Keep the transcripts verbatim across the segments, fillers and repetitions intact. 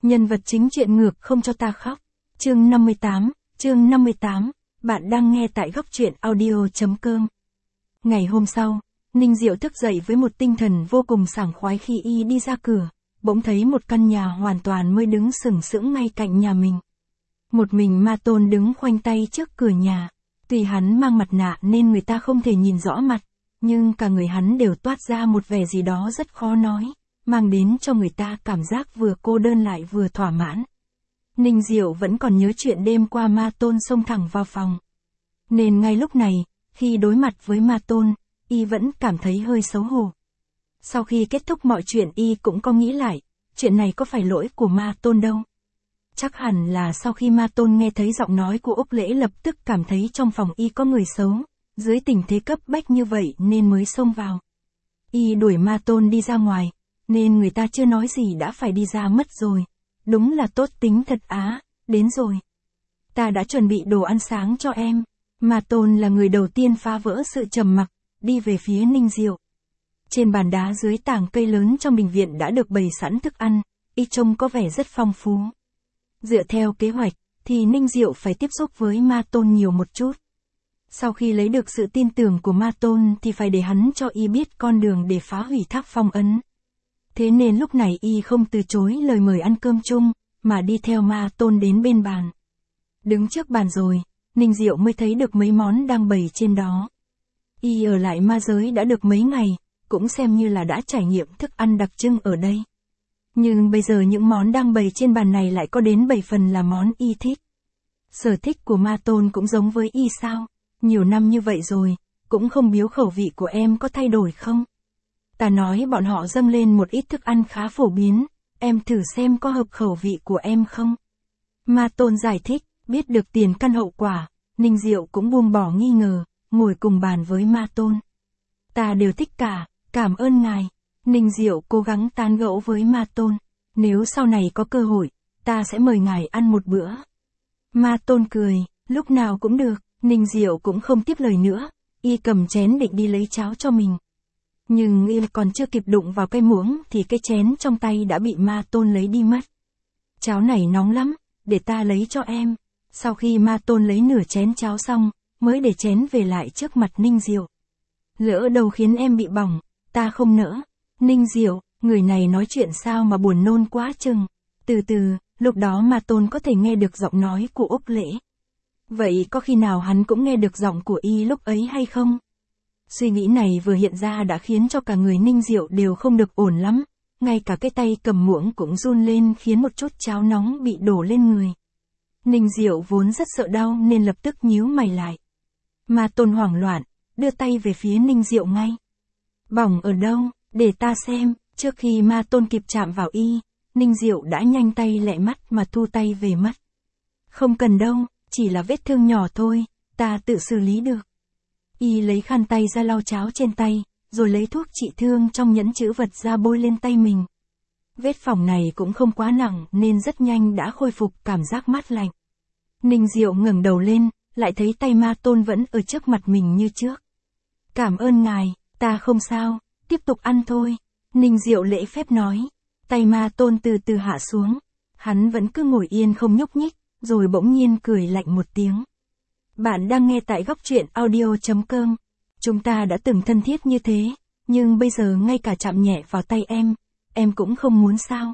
Nhân vật chính chuyện ngược không cho ta khóc. Chương năm mươi tám, chương năm mươi tám, bạn đang nghe tại góc truyện audio.com. Ngày hôm sau, Ninh Diệu thức dậy với một tinh thần vô cùng sảng khoái khi y đi ra cửa, bỗng thấy một căn nhà hoàn toàn mới đứng sừng sững ngay cạnh nhà mình. Một mình Ma Tôn đứng khoanh tay trước cửa nhà, tuy hắn mang mặt nạ nên người ta không thể nhìn rõ mặt, nhưng cả người hắn đều toát ra một vẻ gì đó rất khó nói, mang đến cho người ta cảm giác vừa cô đơn lại vừa thỏa mãn. Ninh Diệu vẫn còn nhớ chuyện đêm qua Ma Tôn xông thẳng vào phòng. Nên ngay lúc này, khi đối mặt với Ma Tôn, y vẫn cảm thấy hơi xấu hổ. Sau khi kết thúc mọi chuyện y cũng có nghĩ lại, chuyện này có phải lỗi của Ma Tôn đâu. Chắc hẳn là sau khi Ma Tôn nghe thấy giọng nói của Úc Lễ lập tức cảm thấy trong phòng y có người xấu, dưới tình thế cấp bách như vậy nên mới xông vào. Y đuổi Ma Tôn đi ra ngoài, nên người ta chưa nói gì đã phải đi ra mất rồi. Đúng là tốt tính thật á, đến rồi. Ta đã chuẩn bị đồ ăn sáng cho em. Ma Tôn là người đầu tiên phá vỡ sự trầm mặc, đi về phía Ninh Diệu. Trên bàn đá dưới tảng cây lớn trong bệnh viện đã được bày sẵn thức ăn, y trông có vẻ rất phong phú. Dựa theo kế hoạch, thì Ninh Diệu phải tiếp xúc với Ma Tôn nhiều một chút. Sau khi lấy được sự tin tưởng của Ma Tôn thì phải để hắn cho y biết con đường để phá hủy Thác Phong Ấn. Thế nên lúc này y không từ chối lời mời ăn cơm chung, mà đi theo Ma Tôn đến bên bàn. Đứng trước bàn rồi, Ninh Diệu mới thấy được mấy món đang bày trên đó. Y ở lại ma giới đã được mấy ngày, cũng xem như là đã trải nghiệm thức ăn đặc trưng ở đây. Nhưng bây giờ những món đang bày trên bàn này lại có đến bảy phần là món y thích. Sở thích của Ma Tôn cũng giống với y sao? Nhiều năm như vậy rồi, cũng không biếu khẩu vị của em có thay đổi không? Ta nói bọn họ dâng lên một ít thức ăn khá phổ biến, em thử xem có hợp khẩu vị của em không? Ma Tôn giải thích, biết được tiền căn hậu quả, Ninh Diệu cũng buông bỏ nghi ngờ, ngồi cùng bàn với Ma Tôn. Ta đều thích cả, cảm ơn ngài. Ninh Diệu cố gắng tán gẫu với Ma Tôn, nếu sau này có cơ hội, ta sẽ mời ngài ăn một bữa. Ma Tôn cười, lúc nào cũng được. Ninh Diệu cũng không tiếp lời nữa, y cầm chén định đi lấy cháo cho mình. Nhưng y còn chưa kịp đụng vào cái muỗng thì cái chén trong tay đã bị Ma Tôn lấy đi mất. Cháo này nóng lắm, để ta lấy cho em. Sau khi Ma Tôn lấy nửa chén cháo xong, mới để chén về lại trước mặt Ninh Diệu. Lỡ đâu khiến em bị bỏng, ta không nỡ. Ninh Diệu, người này nói chuyện sao mà buồn nôn quá chừng. Từ từ, lúc đó Ma Tôn có thể nghe được giọng nói của Úc Lễ. Vậy có khi nào hắn cũng nghe được giọng của y lúc ấy hay không? Suy nghĩ này vừa hiện ra đã khiến cho cả người Ninh Diệu đều không được ổn lắm, ngay cả cái tay cầm muỗng cũng run lên khiến một chút cháo nóng bị đổ lên người. Ninh Diệu vốn rất sợ đau nên lập tức nhíu mày lại. Ma Tôn hoảng loạn, đưa tay về phía Ninh Diệu ngay. Bỏng ở đâu, để ta xem. Trước khi Ma Tôn kịp chạm vào y, Ninh Diệu đã nhanh tay lẹ mắt mà thu tay về mất. Không cần đâu, chỉ là vết thương nhỏ thôi, ta tự xử lý được. Y lấy khăn tay ra lau cháo trên tay, rồi lấy thuốc trị thương trong nhẫn chữ vật ra bôi lên tay mình. Vết phỏng này cũng không quá nặng nên rất nhanh đã khôi phục cảm giác mát lạnh. Ninh Diệu ngẩng đầu lên, lại thấy tay Ma Tôn vẫn ở trước mặt mình như trước. Cảm ơn ngài, ta không sao, tiếp tục ăn thôi. Ninh Diệu lễ phép nói. Tay Ma Tôn từ từ hạ xuống. Hắn vẫn cứ ngồi yên không nhúc nhích, rồi bỗng nhiên cười lạnh một tiếng. Bạn đang nghe tại góc truyện audio.com. Chúng ta đã từng thân thiết như thế, nhưng bây giờ ngay cả chạm nhẹ vào tay em, em cũng không muốn sao?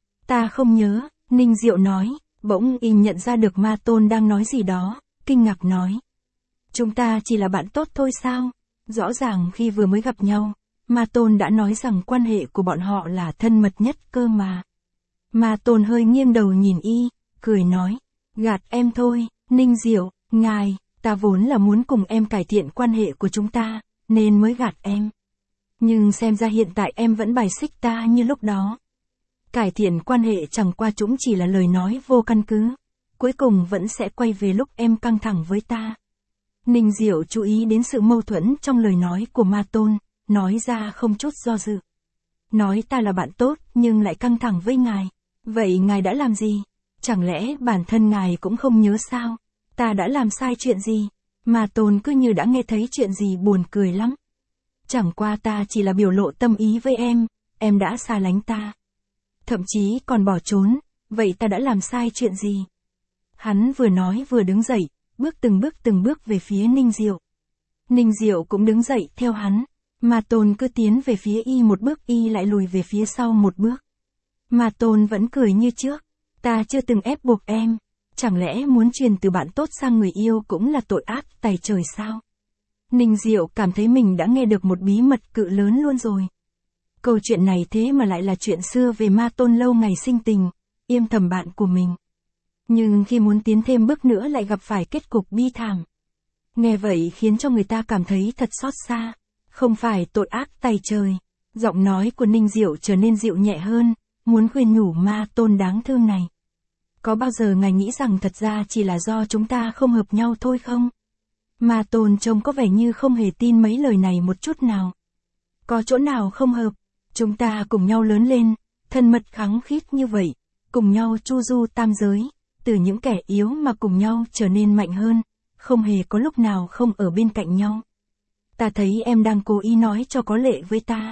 Ta không nhớ, Ninh Diệu nói, bỗng y nhận ra được Ma Tôn đang nói gì đó, kinh ngạc nói. Chúng ta chỉ là bạn tốt thôi sao? Rõ ràng khi vừa mới gặp nhau, Ma Tôn đã nói rằng quan hệ của bọn họ là thân mật nhất cơ mà. Ma Tôn hơi nghiêng đầu nhìn y, cười nói, gạt em thôi, Ninh Diệu, ngài, ta vốn là muốn cùng em cải thiện quan hệ của chúng ta, nên mới gạt em. Nhưng xem ra hiện tại em vẫn bài xích ta như lúc đó. Cải thiện quan hệ chẳng qua chúng chỉ là lời nói vô căn cứ, cuối cùng vẫn sẽ quay về lúc em căng thẳng với ta. Ninh Diệu chú ý đến sự mâu thuẫn trong lời nói của Ma Tôn, nói ra không chút do dự. Nói ta là bạn tốt nhưng lại căng thẳng với ngài, vậy ngài đã làm gì? Chẳng lẽ bản thân ngài cũng không nhớ sao? Ta đã làm sai chuyện gì? Ma Tôn cứ như đã nghe thấy chuyện gì buồn cười lắm. Chẳng qua ta chỉ là biểu lộ tâm ý với em, em đã xa lánh ta. Thậm chí còn bỏ trốn, vậy ta đã làm sai chuyện gì? Hắn vừa nói vừa đứng dậy, bước từng bước từng bước về phía Ninh Diệu. Ninh Diệu cũng đứng dậy theo hắn. Ma Tôn cứ tiến về phía y một bước, y lại lùi về phía sau một bước. Ma Tôn vẫn cười như trước. Ta chưa từng ép buộc em. Chẳng lẽ muốn truyền từ bạn tốt sang người yêu cũng là tội ác tày trời sao? Ninh Diệu cảm thấy mình đã nghe được một bí mật cự lớn luôn rồi. Câu chuyện này thế mà lại là chuyện xưa về Ma Tôn lâu ngày sinh tình, yêm thầm bạn của mình. Nhưng khi muốn tiến thêm bước nữa lại gặp phải kết cục bi thảm. Nghe vậy khiến cho người ta cảm thấy thật xót xa. Không phải tội ác tày trời. Giọng nói của Ninh Diệu trở nên dịu nhẹ hơn, muốn khuyên nhủ Ma Tôn đáng thương này. Có bao giờ ngài nghĩ rằng thật ra chỉ là do chúng ta không hợp nhau thôi không? Ma Tôn trông có vẻ như không hề tin mấy lời này một chút nào. Có chỗ nào không hợp? Chúng ta cùng nhau lớn lên, thân mật khăng khít như vậy, cùng nhau chu du tam giới, từ những kẻ yếu mà cùng nhau trở nên mạnh hơn, không hề có lúc nào không ở bên cạnh nhau. Ta thấy em đang cố ý nói cho có lệ với ta.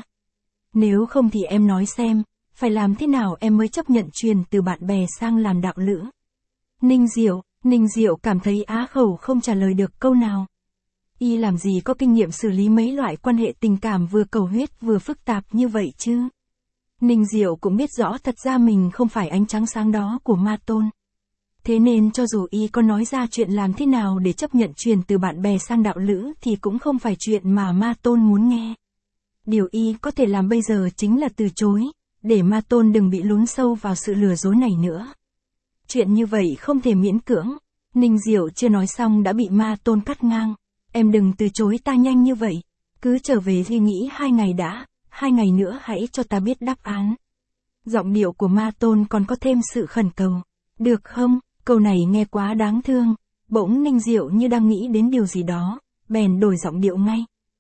Nếu không thì em nói xem, phải làm thế nào em mới chấp nhận truyền từ bạn bè sang làm đạo lữ? Ninh Diệu, Ninh Diệu cảm thấy á khẩu không trả lời được câu nào. Y làm gì có kinh nghiệm xử lý mấy loại quan hệ tình cảm vừa cầu huyết vừa phức tạp như vậy chứ? Ninh Diệu cũng biết rõ thật ra mình không phải ánh trắng sáng đó của Ma Tôn. Thế nên cho dù y có nói ra chuyện làm thế nào để chấp nhận truyền từ bạn bè sang đạo lữ thì cũng không phải chuyện mà Ma Tôn muốn nghe. Điều y có thể làm bây giờ chính là từ chối, để Ma Tôn đừng bị lún sâu vào sự lừa dối này nữa. Chuyện như vậy không thể miễn cưỡng. Ninh Diệu chưa nói xong đã bị Ma Tôn cắt ngang. Em đừng từ chối ta nhanh như vậy. Cứ trở về suy nghĩ hai ngày đã, hai ngày nữa hãy cho ta biết đáp án. Giọng điệu của Ma Tôn còn có thêm sự khẩn cầu. Được không? Câu này nghe quá đáng thương. Bỗng Ninh Diệu như đang nghĩ đến điều gì đó, bèn đổi giọng điệu ngay.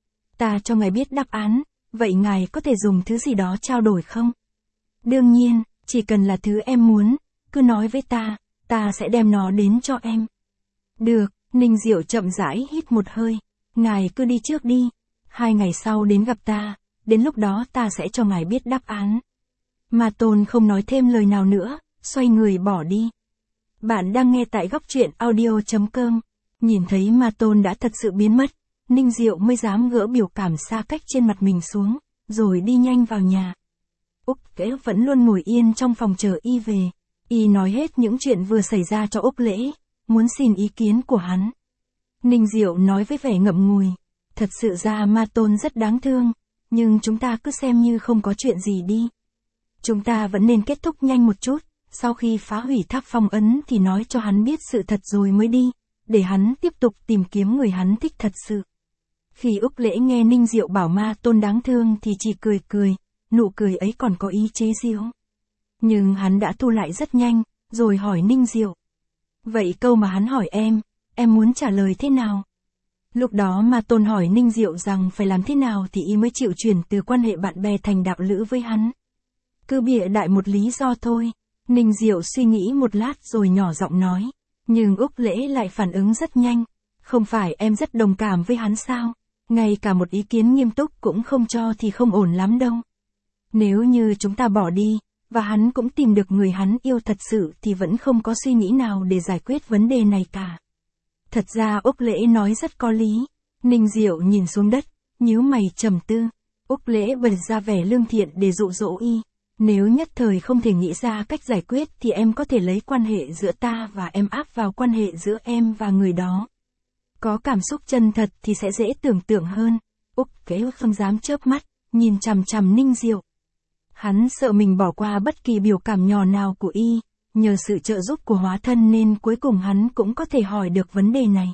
Ta cho ngài biết đáp án, vậy ngài có thể dùng thứ gì đó trao đổi không? Đương nhiên, chỉ cần là thứ em muốn, cứ nói với ta, ta sẽ đem nó đến cho em. Được, Ninh Diệu chậm rãi hít một hơi. Ngài cứ đi trước đi. Hai ngày sau đến gặp ta, đến lúc đó ta sẽ cho ngài biết đáp án. Ma Tôn không nói thêm lời nào nữa, xoay người bỏ đi. Bạn đang nghe tại góc truyện audio chấm com. Nhìn thấy Ma Tôn đã thật sự biến mất, Ninh Diệu mới dám gỡ biểu cảm xa cách trên mặt mình xuống, rồi đi nhanh vào nhà. Úc Lễ vẫn luôn ngồi yên trong phòng chờ y về. Y nói hết những chuyện vừa xảy ra cho Úc Lễ, muốn xin ý kiến của hắn. Ninh Diệu nói với vẻ ngậm ngùi. Thật sự ra Ma Tôn rất đáng thương, nhưng chúng ta cứ xem như không có chuyện gì đi. Chúng ta vẫn nên kết thúc nhanh một chút, sau khi phá hủy tháp phong ấn thì nói cho hắn biết sự thật rồi mới đi, để hắn tiếp tục tìm kiếm người hắn thích thật sự. Khi Úc Lễ nghe Ninh Diệu bảo Ma Tôn đáng thương thì chỉ cười cười, nụ cười ấy còn có ý chế giễu. Nhưng hắn đã thu lại rất nhanh, rồi hỏi Ninh Diệu. Vậy câu mà hắn hỏi em, em muốn trả lời thế nào? Lúc đó Ma Tôn hỏi Ninh Diệu rằng phải làm thế nào thì y mới chịu chuyển từ quan hệ bạn bè thành đạo lữ với hắn. Cứ bịa đại một lý do thôi. Ninh Diệu suy nghĩ một lát rồi nhỏ giọng nói. Nhưng Úc Lễ lại phản ứng rất nhanh. Không phải em rất đồng cảm với hắn sao? Ngay cả một ý kiến nghiêm túc cũng không cho thì không ổn lắm đâu. Nếu như chúng ta bỏ đi, và hắn cũng tìm được người hắn yêu thật sự thì vẫn không có suy nghĩ nào để giải quyết vấn đề này cả. Thật ra Úc Lễ nói rất có lý. Ninh Diệu nhìn xuống đất, nhíu mày trầm tư. Úc Lễ bật ra vẻ lương thiện để dụ dỗ y. Nếu nhất thời không thể nghĩ ra cách giải quyết thì em có thể lấy quan hệ giữa ta và em áp vào quan hệ giữa em và người đó. Có cảm xúc chân thật thì sẽ dễ tưởng tượng hơn. Úc Lễ không dám chớp mắt, nhìn chằm chằm Ninh Diệu. Hắn sợ mình bỏ qua bất kỳ biểu cảm nhỏ nào của y, nhờ sự trợ giúp của hóa thân nên cuối cùng hắn cũng có thể hỏi được vấn đề này.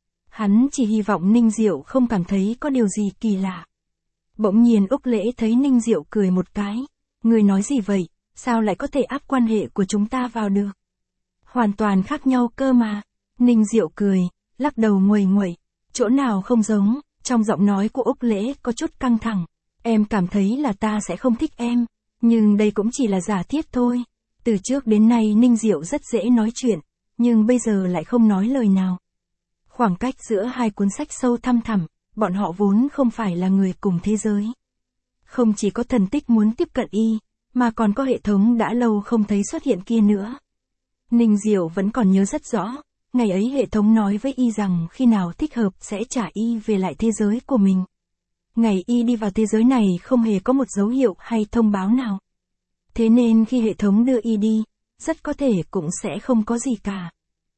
Hắn chỉ hy vọng Ninh Diệu không cảm thấy có điều gì kỳ lạ. Bỗng nhiên Úc Lễ thấy Ninh Diệu cười một cái. Người nói gì vậy, sao lại có thể áp quan hệ của chúng ta vào được? Hoàn toàn khác nhau cơ mà. Ninh Diệu cười, lắc đầu nguầy nguậy. Chỗ nào không giống, trong giọng nói của Úc Lễ có chút căng thẳng. Em cảm thấy là ta sẽ không thích em, nhưng đây cũng chỉ là giả thiết thôi. Từ trước đến nay Ninh Diệu rất dễ nói chuyện, nhưng bây giờ lại không nói lời nào. Khoảng cách giữa hai cuốn sách sâu thăm thẳm, bọn họ vốn không phải là người cùng thế giới. Không chỉ có thần tích muốn tiếp cận y, mà còn có hệ thống đã lâu không thấy xuất hiện kia nữa. Ninh Diệu vẫn còn nhớ rất rõ, ngày ấy hệ thống nói với y rằng khi nào thích hợp sẽ trả y về lại thế giới của mình. Ngày y đi vào thế giới này không hề có một dấu hiệu hay thông báo nào. Thế nên khi hệ thống đưa y đi, rất có thể cũng sẽ không có gì cả.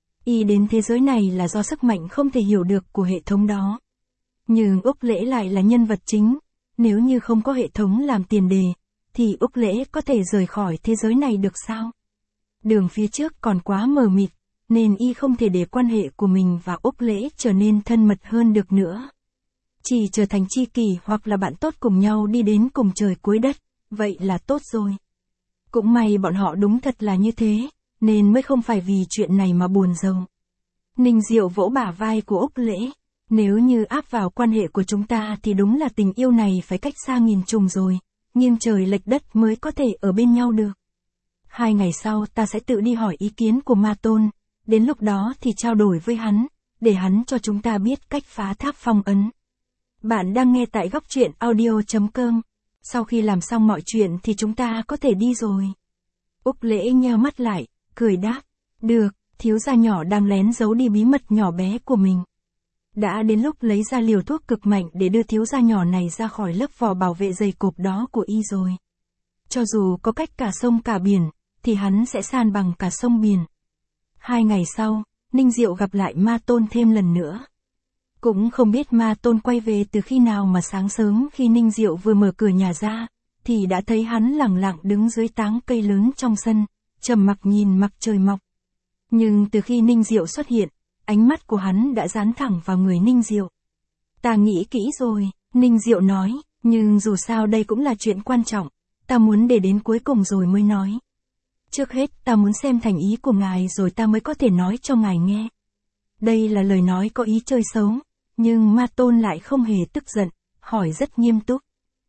Y đến thế giới này là do sức mạnh không thể hiểu được của hệ thống đó. Nhưng Úc Lễ lại là nhân vật chính, nếu như không có hệ thống làm tiền đề, thì Úc Lễ có thể rời khỏi thế giới này được sao? Đường phía trước còn quá mờ mịt, nên y không thể để quan hệ của mình và Úc Lễ trở nên thân mật hơn được nữa. Chỉ trở thành tri kỷ hoặc là bạn tốt cùng nhau đi đến cùng trời cuối đất, vậy là tốt rồi. Cũng may bọn họ đúng thật là như thế, nên mới không phải vì chuyện này mà buồn rầu. Ninh Diệu vỗ bả vai của Úc Lễ, nếu như áp vào quan hệ của chúng ta thì đúng là tình yêu này phải cách xa nghìn trùng rồi, nghiêng trời lệch đất mới có thể ở bên nhau được. Hai ngày sau ta sẽ tự đi hỏi ý kiến của Ma Tôn, đến lúc đó thì trao đổi với hắn, để hắn cho chúng ta biết cách phá tháp phong ấn. Bạn đang nghe tại góc truyện audio chấm com. Sau khi làm xong mọi chuyện thì chúng ta có thể đi rồi. Úc Lễ nheo mắt lại, cười đáp. Được, thiếu gia nhỏ đang lén giấu đi bí mật nhỏ bé của mình. Đã đến lúc lấy ra liều thuốc cực mạnh để đưa thiếu gia nhỏ này ra khỏi lớp vỏ bảo vệ dày cộp đó của y rồi. Cho dù có cách cả sông cả biển, thì hắn sẽ san bằng cả sông biển. Hai ngày sau, Ninh Diệu gặp lại Ma Tôn thêm lần nữa. Cũng không biết Ma Tôn quay về từ khi nào mà sáng sớm khi Ninh Diệu vừa mở cửa nhà ra, thì đã thấy hắn lẳng lặng đứng dưới táng cây lớn trong sân, trầm mặc nhìn mặt trời mọc. Nhưng từ khi Ninh Diệu xuất hiện, ánh mắt của hắn đã dán thẳng vào người Ninh Diệu. Ta nghĩ kỹ rồi, Ninh Diệu nói, nhưng dù sao đây cũng là chuyện quan trọng, ta muốn để đến cuối cùng rồi mới nói. Trước hết ta muốn xem thành ý của ngài rồi ta mới có thể nói cho ngài nghe. Đây là lời nói có ý chơi xấu, nhưng Ma Tôn lại không hề tức giận, hỏi rất nghiêm túc.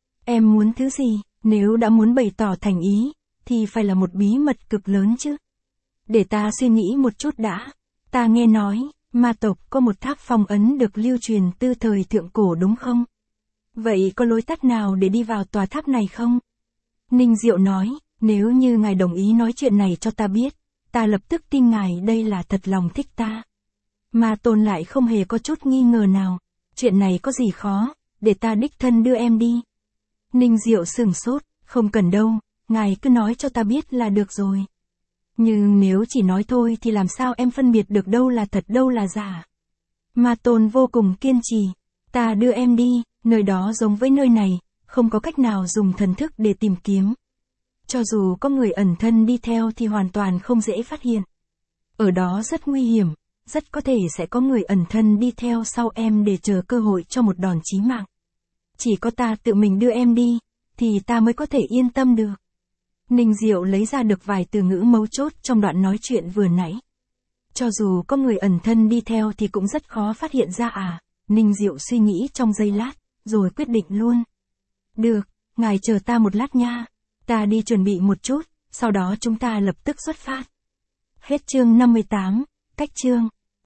Em muốn thứ gì, nếu đã muốn bày tỏ thành ý, thì phải là một bí mật cực lớn chứ. Để ta suy nghĩ một chút đã. Ta nghe nói, ma tộc có một tháp phong ấn được lưu truyền từ thời thượng cổ đúng không? Vậy có lối tắt nào để đi vào tòa tháp này không? Ninh Diệu nói, nếu như ngài đồng ý nói chuyện này cho ta biết, ta lập tức tin ngài đây là thật lòng thích ta. Ma Tôn lại không hề có chút nghi ngờ nào, chuyện này có gì khó, để ta đích thân đưa em đi. Ninh Diệu sửng sốt, không cần đâu, ngài cứ nói cho ta biết là được rồi. Nhưng nếu chỉ nói thôi thì làm sao em phân biệt được đâu là thật đâu là giả. Ma Tôn vô cùng kiên trì, ta đưa em đi, nơi đó giống với nơi này, không có cách nào dùng thần thức để tìm kiếm. Cho dù có người ẩn thân đi theo thì hoàn toàn không dễ phát hiện. Ở đó rất nguy hiểm, rất có thể sẽ có người ẩn thân đi theo sau em để chờ cơ hội cho một đòn chí mạng. Chỉ có ta tự mình đưa em đi, thì ta mới có thể yên tâm được. Ninh Diệu lấy ra được vài từ ngữ mấu chốt trong đoạn nói chuyện vừa nãy. Cho dù có người ẩn thân đi theo thì cũng rất khó phát hiện ra à, Ninh Diệu suy nghĩ trong giây lát, rồi quyết định luôn. Được, ngài chờ ta một lát nha, ta đi chuẩn bị một chút, sau đó chúng ta lập tức xuất phát. Hết chương năm mươi tám, cách chương.